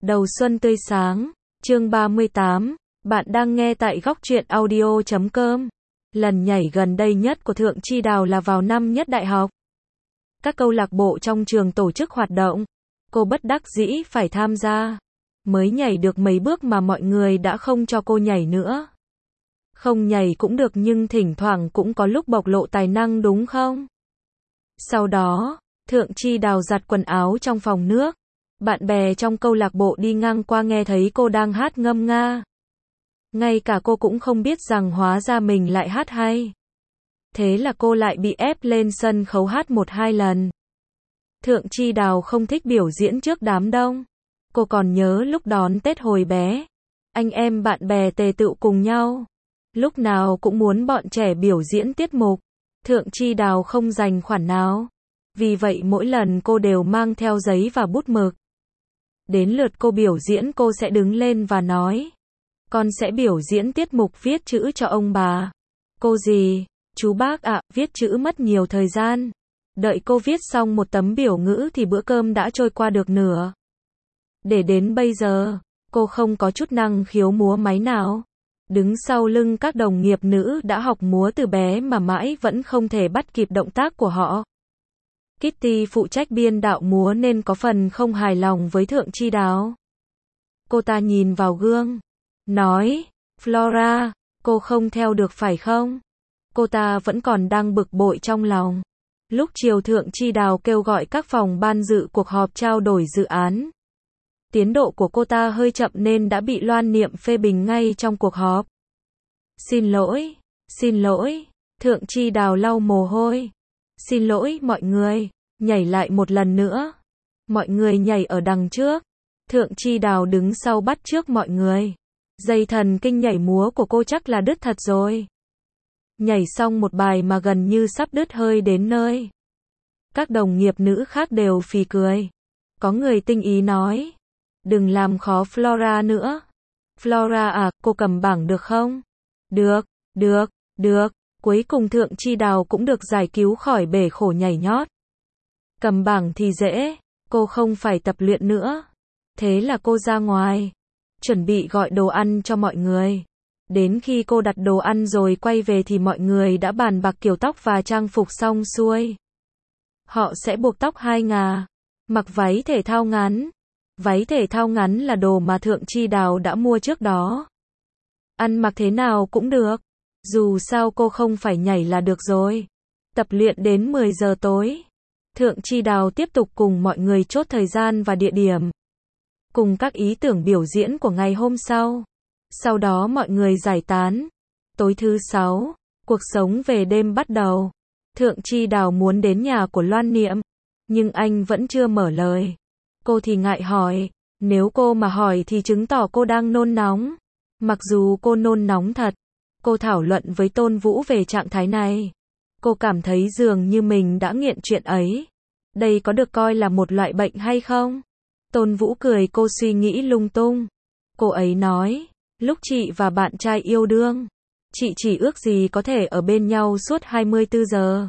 Đầu xuân tươi sáng, chương 38, bạn đang nghe tại góc truyện audio.com. Lần nhảy gần đây nhất của Thượng Chi Đào là vào năm nhất đại học. Các câu lạc bộ trong trường tổ chức hoạt động, cô bất đắc dĩ phải tham gia. Mới nhảy được mấy bước mà mọi người đã không cho cô nhảy nữa. Không nhảy cũng được nhưng thỉnh thoảng cũng có lúc bộc lộ tài năng đúng không? Sau đó, Thượng Chi Đào giặt quần áo trong phòng nước. Bạn bè trong câu lạc bộ đi ngang qua nghe thấy cô đang hát ngâm nga. Ngay cả cô cũng không biết rằng hóa ra mình lại hát hay. Thế là cô lại bị ép lên sân khấu hát 1-2 lần. Thượng Chi Đào không thích biểu diễn trước đám đông. Cô còn nhớ lúc đón Tết hồi bé. Anh em bạn bè tề tựu cùng nhau. Lúc nào cũng muốn bọn trẻ biểu diễn tiết mục. Thượng Chi Đào không dành khoản nào. Vì vậy mỗi lần cô đều mang theo giấy và bút mực. Đến lượt cô biểu diễn cô sẽ đứng lên và nói. Con sẽ biểu diễn tiết mục viết chữ cho ông bà. Cô gì? Chú bác ạ, viết chữ mất nhiều thời gian. Đợi cô viết xong một tấm biểu ngữ thì bữa cơm đã trôi qua được nửa. Để đến bây giờ, cô không có chút năng khiếu múa máy nào. Đứng sau lưng các đồng nghiệp nữ đã học múa từ bé mà mãi vẫn không thể bắt kịp động tác của họ. Kitty phụ trách biên đạo múa nên có phần không hài lòng với Thượng Chi Đào. Cô ta nhìn vào gương, nói, Flora, cô không theo được phải không? Cô ta vẫn còn đang bực bội trong lòng. Lúc chiều Thượng Chi Đào kêu gọi các phòng ban dự cuộc họp trao đổi dự án. Tiến độ của cô ta hơi chậm nên đã bị Loan Niệm phê bình ngay trong cuộc họp. Xin lỗi, Thượng Chi Đào lau mồ hôi. Xin lỗi mọi người, nhảy lại một lần nữa. Mọi người nhảy ở đằng trước. Thượng Chi Đào đứng sau bắt trước mọi người. Dây thần kinh nhảy múa của cô chắc là đứt thật rồi. Nhảy xong một bài mà gần như sắp đứt hơi đến nơi. Các đồng nghiệp nữ khác đều phì cười. Có người tinh ý nói. Đừng làm khó Flora nữa. Flora à, cô cầm bảng được không? Được. Cuối cùng Thượng Chi Đào cũng được giải cứu khỏi bể khổ nhảy nhót. Cầm bảng thì dễ, cô không phải tập luyện nữa. Thế là cô ra ngoài, chuẩn bị gọi đồ ăn cho mọi người. Đến khi cô đặt đồ ăn rồi quay về thì mọi người đã bàn bạc kiểu tóc và trang phục xong xuôi. Họ sẽ buộc tóc 2 ngà, mặc váy thể thao ngắn. Váy thể thao ngắn là đồ mà Thượng Chi Đào đã mua trước đó. Ăn mặc thế nào cũng được. Dù sao cô không phải nhảy là được rồi. Tập luyện đến 10 giờ tối. Thượng Chi Đào tiếp tục cùng mọi người chốt thời gian và địa điểm. Cùng các ý tưởng biểu diễn của ngày hôm sau. Sau đó mọi người giải tán. Tối thứ 6, cuộc sống về đêm bắt đầu. Thượng Chi Đào muốn đến nhà của Loan Niệm. Nhưng anh vẫn chưa mở lời. Cô thì ngại hỏi. Nếu cô mà hỏi thì chứng tỏ cô đang nôn nóng. Mặc dù cô nôn nóng thật. Cô thảo luận với Tôn Vũ về trạng thái này. Cô cảm thấy dường như mình đã nghiện chuyện ấy. Đây có được coi là một loại bệnh hay không? Tôn Vũ cười cô suy nghĩ lung tung. Cô ấy nói, lúc chị và bạn trai yêu đương, chị chỉ ước gì có thể ở bên nhau suốt 24 giờ.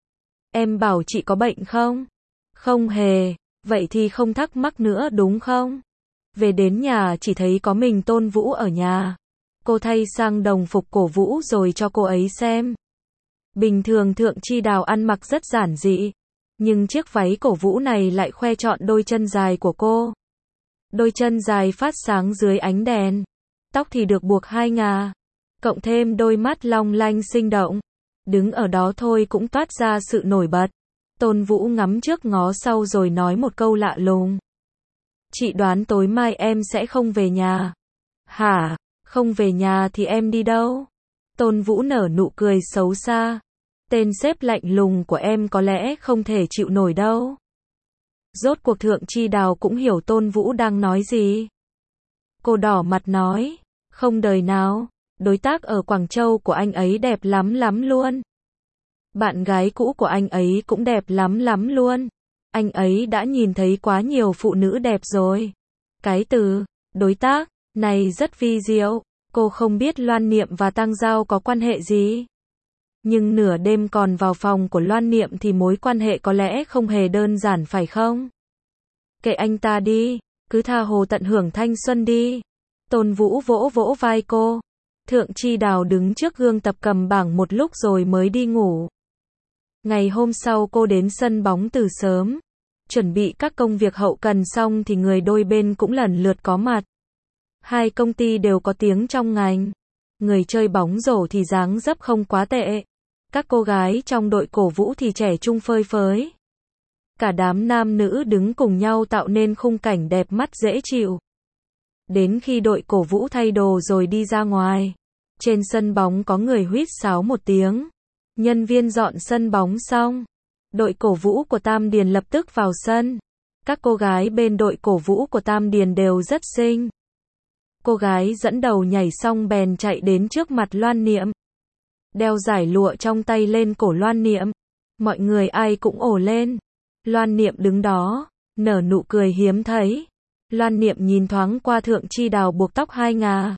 Em bảo chị có bệnh không? Không hề, vậy thì không thắc mắc nữa đúng không? Về đến nhà chỉ thấy có mình Tôn Vũ ở nhà. Cô thay sang đồng phục cổ vũ rồi cho cô ấy xem. Bình thường Thượng Chi Đào ăn mặc rất giản dị. Nhưng chiếc váy cổ vũ này lại khoe trọn đôi chân dài của cô. Đôi chân dài phát sáng dưới ánh đèn. Tóc thì được buộc 2 ngà. Cộng thêm đôi mắt long lanh sinh động. Đứng ở đó thôi cũng toát ra sự nổi bật. Tôn Vũ ngắm trước ngó sau rồi nói một câu lạ lùng. Chị đoán tối mai em sẽ không về nhà. Hả? Không về nhà thì em đi đâu? Tôn Vũ nở nụ cười xấu xa. Tên sếp lạnh lùng của em có lẽ không thể chịu nổi đâu. Rốt cuộc Thượng Chi Đào cũng hiểu Tôn Vũ đang nói gì. Cô đỏ mặt nói, không đời nào, đối tác ở Quảng Châu của anh ấy đẹp lắm luôn. Bạn gái cũ của anh ấy cũng đẹp lắm luôn. Anh ấy đã nhìn thấy quá nhiều phụ nữ đẹp rồi. Cái từ, đối tác, này rất vi diệu. Cô không biết Loan Niệm và Tăng Giao có quan hệ gì. Nhưng nửa đêm còn vào phòng của Loan Niệm thì mối quan hệ có lẽ không hề đơn giản phải không? Kệ anh ta đi, Cứ tha hồ tận hưởng thanh xuân đi. Tôn Vũ vỗ vỗ vai cô. Thượng Chi Đào đứng trước gương tập cầm bảng một lúc rồi mới đi ngủ. Ngày hôm sau cô đến sân bóng từ sớm. Chuẩn bị các công việc hậu cần xong thì người đôi bên cũng lần lượt có mặt. Hai công ty đều có tiếng trong ngành. Người chơi bóng rổ thì dáng dấp không quá tệ. Các cô gái trong đội cổ vũ thì trẻ trung phơi phới. Cả đám nam nữ đứng cùng nhau tạo nên khung cảnh đẹp mắt dễ chịu. Đến khi đội cổ vũ thay đồ rồi đi ra ngoài. Trên sân bóng có người huýt sáo một tiếng. Nhân viên dọn sân bóng xong. Đội cổ vũ của Tam Điền lập tức vào sân. Các cô gái bên đội cổ vũ của Tam Điền đều rất xinh. Cô gái dẫn đầu nhảy xong bèn chạy đến trước mặt Loan Niệm. Đeo dải lụa trong tay lên cổ Loan Niệm. Mọi người ai cũng ồ lên. Loan Niệm đứng đó, nở nụ cười hiếm thấy. Loan Niệm nhìn thoáng qua Thượng Chi Đào buộc tóc hai ngà.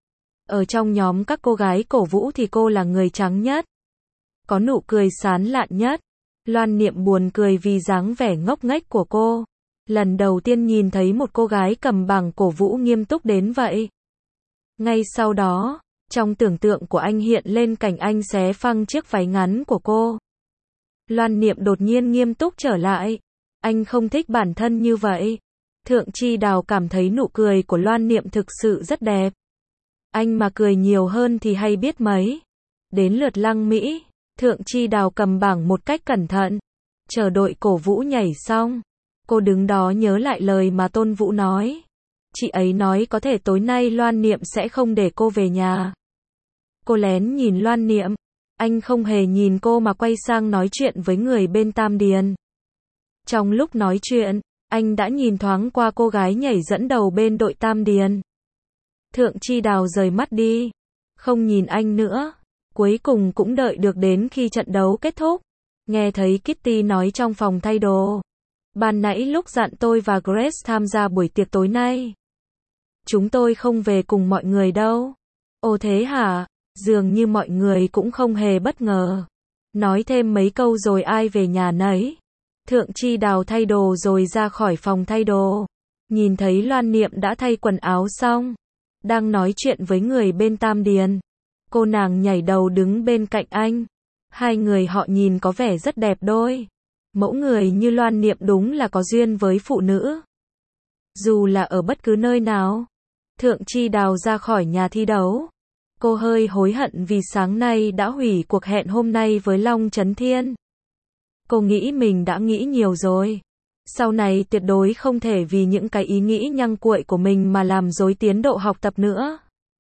Ở trong nhóm các cô gái cổ vũ thì cô là người trắng nhất. Có nụ cười sán lạn nhất. Loan Niệm buồn cười vì dáng vẻ ngốc nghếch của cô. Lần đầu tiên nhìn thấy một cô gái cầm bảng cổ vũ nghiêm túc đến vậy. Ngay sau đó, trong tưởng tượng của anh hiện lên cảnh anh xé phăng chiếc váy ngắn của cô. Loan Niệm đột nhiên nghiêm túc trở lại. Anh không thích bản thân như vậy. Thượng Chi Đào cảm thấy nụ cười của Loan Niệm thực sự rất đẹp. Anh mà cười nhiều hơn thì hay biết mấy. Đến lượt Lăng Mỹ, Thượng Chi Đào cầm bảng một cách cẩn thận. Chờ đội cổ vũ nhảy xong. Cô đứng đó nhớ lại lời mà Tôn Vũ nói. Chị ấy nói có thể tối nay Loan Niệm sẽ không để cô về nhà. Cô lén nhìn Loan Niệm. Anh không hề nhìn cô mà quay sang nói chuyện với người bên Tam Điền. Trong lúc nói chuyện, anh đã nhìn thoáng qua cô gái nhảy dẫn đầu bên đội Tam Điền. Thượng Chi Đào rời mắt đi. Không nhìn anh nữa. Cuối cùng cũng đợi được đến khi trận đấu kết thúc. Nghe thấy Kitty nói trong phòng thay đồ. Ban nãy lúc dặn tôi và Grace tham gia buổi tiệc tối nay. Chúng tôi không về cùng mọi người đâu. Ồ thế hả? Dường như mọi người cũng không hề bất ngờ. Nói thêm mấy câu rồi ai về nhà nấy. Thượng Chi Đào thay đồ rồi ra khỏi phòng thay đồ. Nhìn thấy Loan Niệm đã thay quần áo xong. Đang nói chuyện với người bên Tam Điền. Cô nàng nhảy đầu đứng bên cạnh anh. Hai người họ nhìn có vẻ rất đẹp đôi. Mẫu người như Loan Niệm đúng là có duyên với phụ nữ. Dù là ở bất cứ nơi nào. Thượng Chi Đào ra khỏi nhà thi đấu. Cô hơi hối hận vì sáng nay đã hủy cuộc hẹn hôm nay với Long Chấn Thiên. Cô nghĩ mình đã nghĩ nhiều rồi. Sau này tuyệt đối không thể vì những cái ý nghĩ nhăng cuội của mình mà làm rối tiến độ học tập nữa.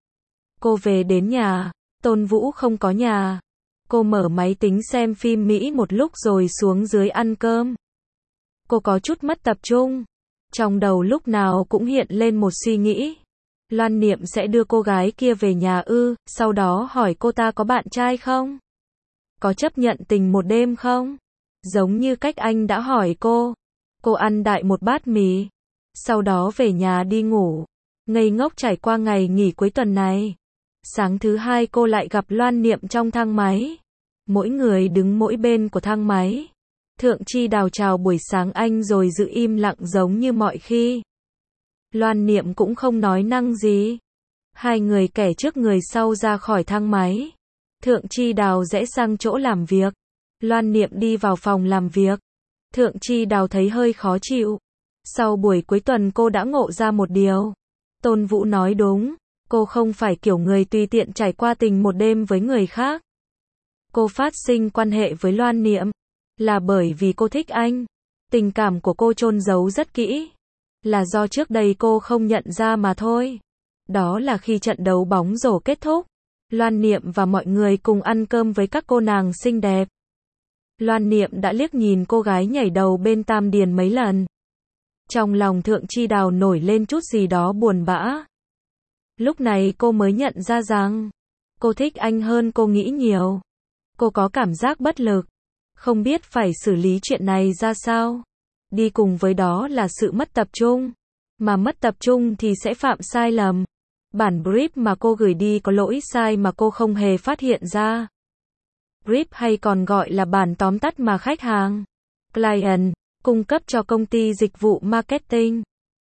Cô về đến nhà. Tôn Vũ không có nhà. Cô mở máy tính xem phim Mỹ một lúc rồi xuống dưới ăn cơm. Cô có chút mất tập trung. Trong đầu lúc nào cũng hiện lên một suy nghĩ. Loan Niệm sẽ đưa cô gái kia về nhà ư, sau đó hỏi cô ta có bạn trai không? Có chấp nhận tình một đêm không? Giống như cách anh đã hỏi cô. Cô ăn đại một bát mì. Sau đó về nhà đi ngủ. Ngây ngốc trải qua ngày nghỉ cuối tuần này. Sáng thứ hai cô lại gặp Loan Niệm trong thang máy. Mỗi người đứng mỗi bên của thang máy. Thượng Chi Đào chào buổi sáng anh rồi giữ im lặng giống như mọi khi. Loan Niệm cũng không nói năng gì. Hai người kẻ trước người sau ra khỏi thang máy. Thượng Chi Đào rẽ sang chỗ làm việc. Loan Niệm đi vào phòng làm việc. Thượng Chi Đào thấy hơi khó chịu. Sau buổi cuối tuần cô đã ngộ ra một điều. Tôn Vũ nói đúng. Cô không phải kiểu người tùy tiện trải qua tình một đêm với người khác. Cô phát sinh quan hệ với Loan Niệm là bởi vì cô thích anh. Tình cảm của cô chôn giấu rất kỹ. Là do trước đây cô không nhận ra mà thôi. Đó là khi trận đấu bóng rổ kết thúc. Loan Niệm và mọi người cùng ăn cơm với các cô nàng xinh đẹp. Loan Niệm đã liếc nhìn cô gái nhảy đầu bên Tam Điền mấy lần. Trong lòng Thượng Chi Đào nổi lên chút gì đó buồn bã. Lúc này cô mới nhận ra rằng cô thích anh hơn cô nghĩ nhiều. Cô có cảm giác bất lực. Không biết phải xử lý chuyện này ra sao. Đi cùng với đó là sự mất tập trung. Mà mất tập trung thì sẽ phạm sai lầm. Bản brief mà cô gửi đi có lỗi sai mà cô không hề phát hiện ra. Brief hay còn gọi là bản tóm tắt mà khách hàng, client, cung cấp cho công ty dịch vụ marketing.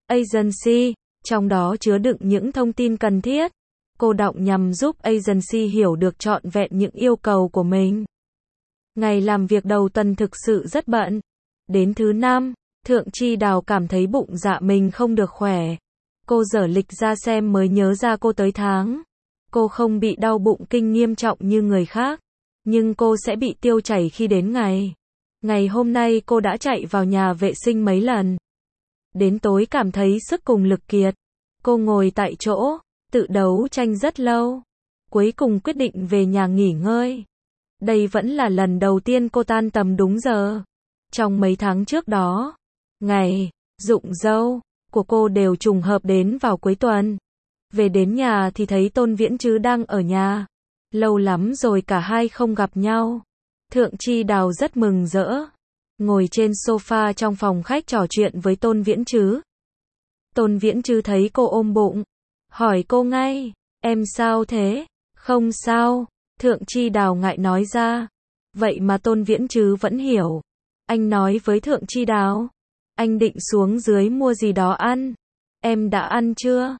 Agency, trong đó chứa đựng những thông tin cần thiết. Cô đọc nhằm giúp agency hiểu được trọn vẹn những yêu cầu của mình. Ngày làm việc đầu tuần thực sự rất bận. Đến thứ 5, Thượng Chi Đào cảm thấy bụng dạ mình không được khỏe. Cô dở lịch ra xem mới nhớ ra cô tới tháng. Cô không bị đau bụng kinh nghiêm trọng như người khác, nhưng cô sẽ bị tiêu chảy khi đến ngày. Ngày hôm nay cô đã chạy vào nhà vệ sinh mấy lần. Đến tối cảm thấy sức cùng lực kiệt. Cô ngồi tại chỗ, tự đấu tranh rất lâu. Cuối cùng quyết định về nhà nghỉ ngơi. Đây vẫn là lần đầu tiên cô tan tầm đúng giờ. Trong mấy tháng trước đó, ngày rụng râu của cô đều trùng hợp đến vào cuối tuần. Về đến nhà thì thấy Tôn Viễn Trứ đang ở nhà. Lâu lắm rồi cả hai không gặp nhau. Thượng Chi Đào rất mừng rỡ. Ngồi trên sofa trong phòng khách trò chuyện với Tôn Viễn Trứ. Tôn Viễn Trứ thấy cô ôm bụng. Hỏi cô ngay, em sao thế? Không sao. Thượng Chi Đào ngại nói ra. Vậy mà Tôn Viễn Trứ vẫn hiểu. Anh nói với Thượng Chi Đào. Anh định xuống dưới mua gì đó ăn. Em đã ăn chưa?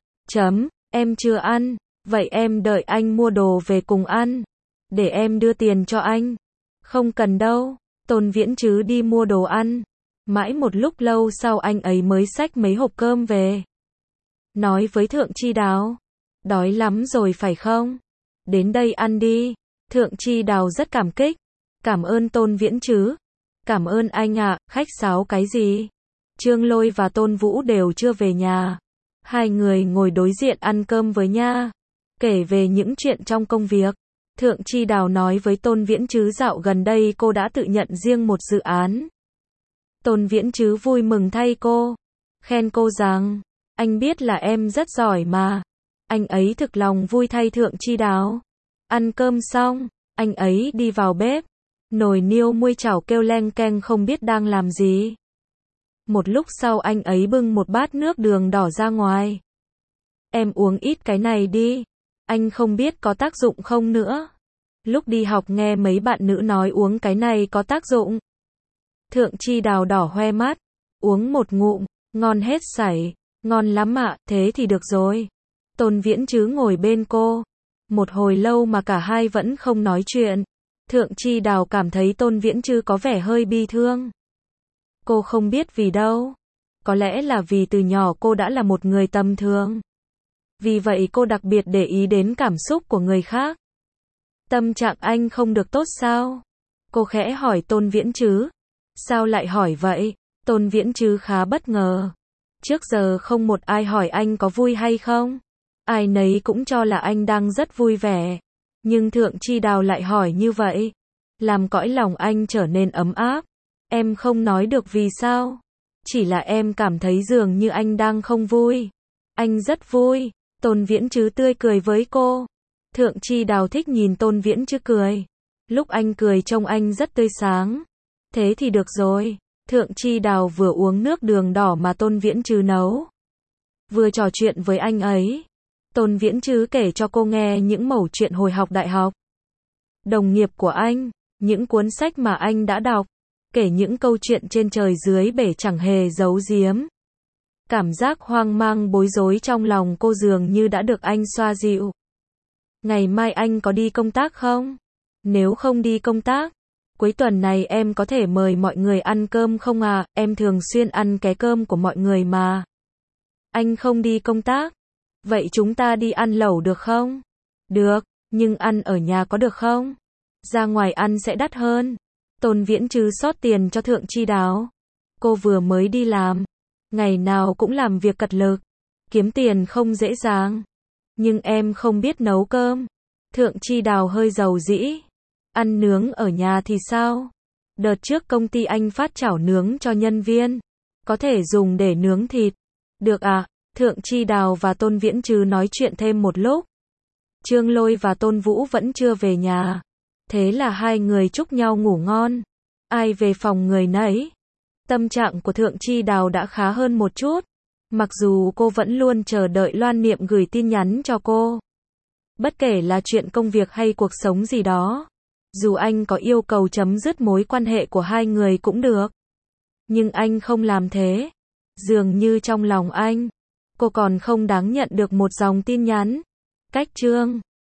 Em chưa ăn. Vậy em đợi anh mua đồ về cùng ăn. Để em đưa tiền cho anh. Không cần đâu. Tôn Viễn Trứ đi mua đồ ăn. Mãi một lúc lâu sau anh ấy mới xách mấy hộp cơm về. Nói với Thượng Chi Đào. Đói lắm rồi phải không? Đến đây ăn đi. Thượng Chi Đào rất cảm kích. Cảm ơn Tôn Viễn Trứ. Cảm ơn anh ạ, khách sáo cái gì? Trương Lôi và Tôn Vũ đều chưa về nhà. Hai người ngồi đối diện ăn cơm với nha. Kể về những chuyện trong công việc. Thượng Chi Đào nói với Tôn Viễn Trứ dạo gần đây cô đã tự nhận riêng một dự án. Tôn Viễn Trứ vui mừng thay cô. Khen cô rằng, anh biết là em rất giỏi mà. Anh ấy thực lòng vui thay Thượng Chi Đào. Ăn cơm xong, anh ấy đi vào bếp. Nồi niêu muôi chảo kêu leng keng không biết đang làm gì. Một lúc sau anh ấy bưng một bát nước đường đỏ ra ngoài. Em uống ít cái này đi. Anh không biết có tác dụng không nữa. Lúc đi học nghe mấy bạn nữ nói uống cái này có tác dụng. Thượng Chi Đào đỏ hoe mắt. Uống một ngụm, ngon hết sảy. Ngon lắm ạ, thế thì được rồi. Tôn Viễn Trứ ngồi bên cô. Một hồi lâu mà cả hai vẫn không nói chuyện. Thượng Chi Đào cảm thấy Tôn Viễn Trứ có vẻ hơi bi thương. Cô không biết vì đâu. Có lẽ là vì từ nhỏ cô đã là một người tầm thường. Vì vậy cô đặc biệt để ý đến cảm xúc của người khác. Tâm trạng anh không được tốt sao? Cô khẽ hỏi Tôn Viễn Trứ. Sao lại hỏi vậy? Tôn Viễn Trứ khá bất ngờ. Trước giờ không một ai hỏi anh có vui hay không. Ai nấy cũng cho là anh đang rất vui vẻ. Nhưng Thượng Chi Đào lại hỏi như vậy. Làm cõi lòng anh trở nên ấm áp. Em không nói được vì sao. Chỉ là em cảm thấy dường như anh đang không vui. Anh rất vui. Tôn Viễn Trứ tươi cười với cô. Thượng Chi Đào thích nhìn Tôn Viễn Trứ cười. Lúc anh cười trông anh rất tươi sáng. Thế thì được rồi. Thượng Chi Đào vừa uống nước đường đỏ mà Tôn Viễn Trứ nấu. Vừa trò chuyện với anh ấy. Tôn Viễn Trứ kể cho cô nghe những mẩu chuyện hồi học đại học. Đồng nghiệp của anh, những cuốn sách mà anh đã đọc. Kể những câu chuyện trên trời dưới bể chẳng hề giấu giếm. Cảm giác hoang mang bối rối trong lòng cô dường như đã được anh xoa dịu. Ngày mai anh có đi công tác không? Nếu không đi công tác, cuối tuần này em có thể mời mọi người ăn cơm không à? Em thường xuyên ăn cái cơm của mọi người mà. Anh không đi công tác. Vậy chúng ta đi ăn lẩu được không? Được, nhưng ăn ở nhà có được không? Ra ngoài ăn sẽ đắt hơn. Tôn Viễn Trứ xót tiền cho Thượng Chi Đào. Cô vừa mới đi làm. Ngày nào cũng làm việc cật lực. Kiếm tiền không dễ dàng. Nhưng em không biết nấu cơm. Thượng Chi Đào hơi giàu dĩ. Ăn nướng ở nhà thì sao? Đợt trước công ty anh phát chảo nướng cho nhân viên. Có thể dùng để nướng thịt. Được à? Thượng Chi Đào và Tôn Viễn Trứ nói chuyện thêm một lúc. Trương Lôi và Tôn Vũ vẫn chưa về nhà. Thế là hai người chúc nhau ngủ ngon. Ai về phòng người nấy. Tâm trạng của Thượng Chi Đào đã khá hơn một chút. Mặc dù cô vẫn luôn chờ đợi Loan Niệm gửi tin nhắn cho cô. Bất kể là chuyện công việc hay cuộc sống gì đó. Dù anh có yêu cầu chấm dứt mối quan hệ của hai người cũng được. Nhưng anh không làm thế. Dường như trong lòng anh, cô còn không đáng nhận được một dòng tin nhắn. Cách chương